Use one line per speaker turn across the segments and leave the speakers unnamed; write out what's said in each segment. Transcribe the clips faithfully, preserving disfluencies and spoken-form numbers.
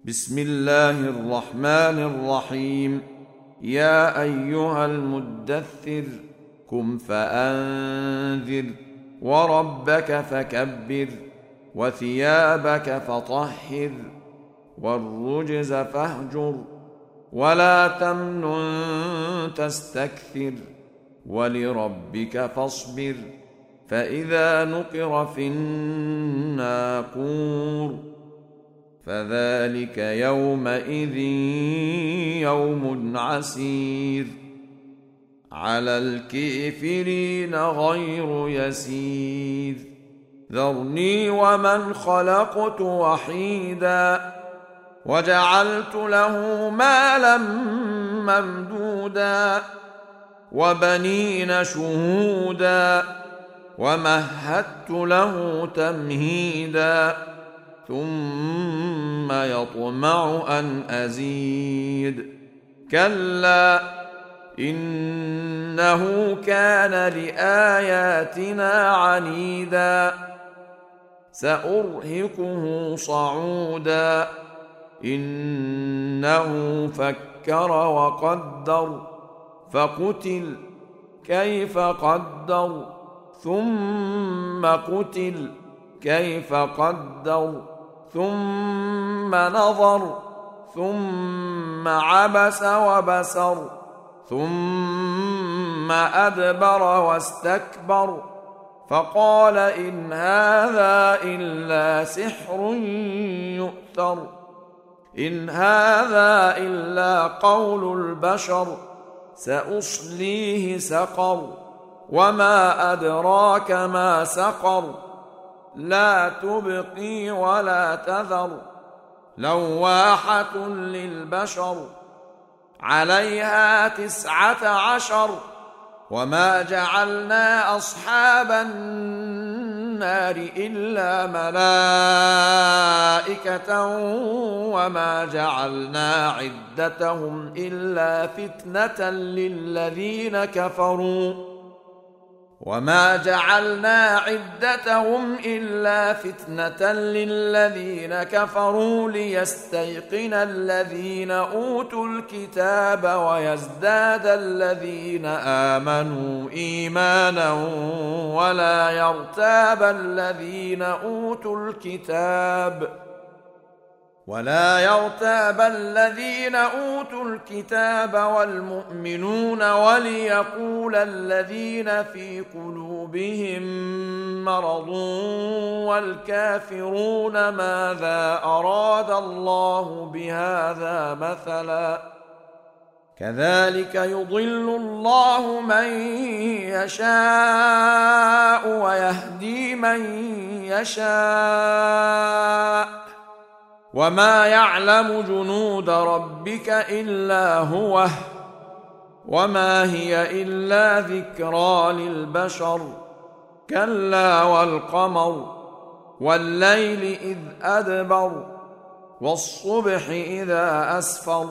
بسم الله الرحمن الرحيم. يا أيها المدثر قم فأنذر وربك فكبر وثيابك فطهر والرجز فاهجر ولا تمنن تستكثر ولربك فاصبر فإذا نقر في الناقور فذلك يومئذ يوم عسير على الكافرين غير يسير. ذرني ومن خلقت وحيدا وجعلت له مالا ممدودا وبنين شهودا ومهدت له تمهيدا ثم يطمع أن أزيد كلا إنه كان لآياتنا عنيدا سأرهقه صعودا إنه فكر وقدر فقتل كيف قدر ثم قتل كيف قدر ثم نظر ثم عبس وبسر ثم أدبر واستكبر فقال إن هذا إلا سحر يؤثر إن هذا إلا قول البشر سأصليه سقر وما أدراك ما سقر لا تبقي ولا تذر لواحة للبشر عليها تسعة عشر وما جعلنا أصحاب النار إلا ملائكة وما جعلنا عدتهم إلا فتنة للذين كفروا وما جعلنا عدتهم إلا فتنة للذين كفروا ليستيقن الذين أوتوا الكتاب ويزداد الذين آمنوا إيمانا ولا يرتاب الذين أوتوا الكتاب ولا يرتاب الذين أوتوا الكتاب والمؤمنون وليقول الذين في قلوبهم مرض والكافرون ماذا أراد الله بهذا مثلا كذلك يضل الله من يشاء ويهدي من يشاء وما يعلم جنود ربك إلا هو وما هي إلا ذكرى للبشر كلا والقمر والليل إذ أدبر والصبح إذا أسفر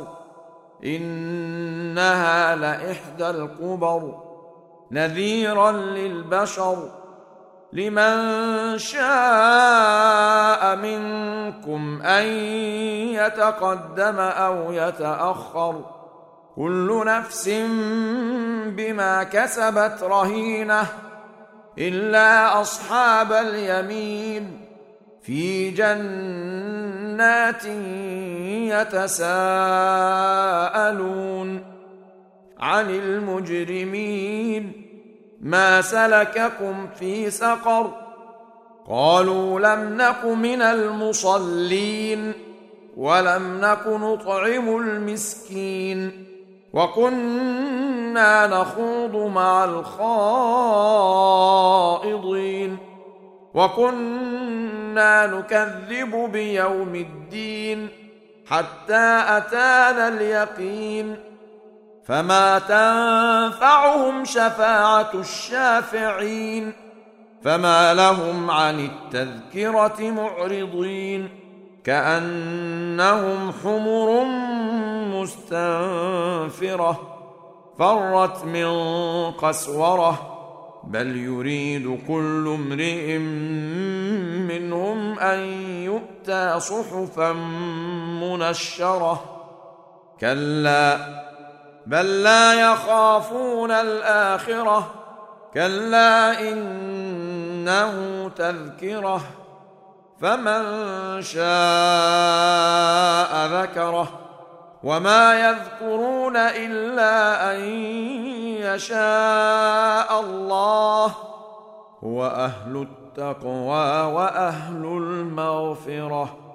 إنها لإحدى الكبر نذيرا للبشر لمن شاء منكم أن يتقدم أو يتأخر كل نفس بما كسبت رهينة إلا أصحاب اليمين في جنات يتساءلون عن المجرمين ما سلككم في سقر قالوا لم نك من المصلين ولم نك نطعم المسكين وكنا نخوض مع الخائضين وكنا نكذب بيوم الدين حتى أتانا اليقين فما تنفعهم شفاعة الشافعين فما لهم عن التذكرة معرضين كأنهم حمر مستنفرة فرت من قسورة بل يريد كل امرئ منهم أن يؤتى صحفا منشرة كلا بل لا يخافون الآخرة كلا إنه تذكرة فمن شاء ذكره وما يذكرون إلا أن يشاء الله هو أهل التقوى وأهل المغفرة.